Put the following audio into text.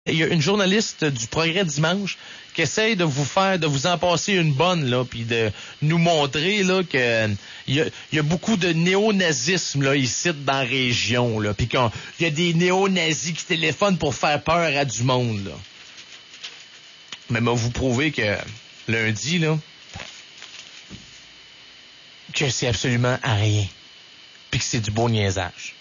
Il y a une journaliste du Progrès Dimanche qui essaye de vous en passer une bonne, là, puis de nous montrer, là, que il y a beaucoup de néo-nazisme, là, ici, dans la région, là, puis qu'il y a des néo-nazis qui téléphonent pour faire peur à du monde, là. Mais vous prouver que lundi, là, que c'est absolument à rien, puis que c'est du beau niaisage.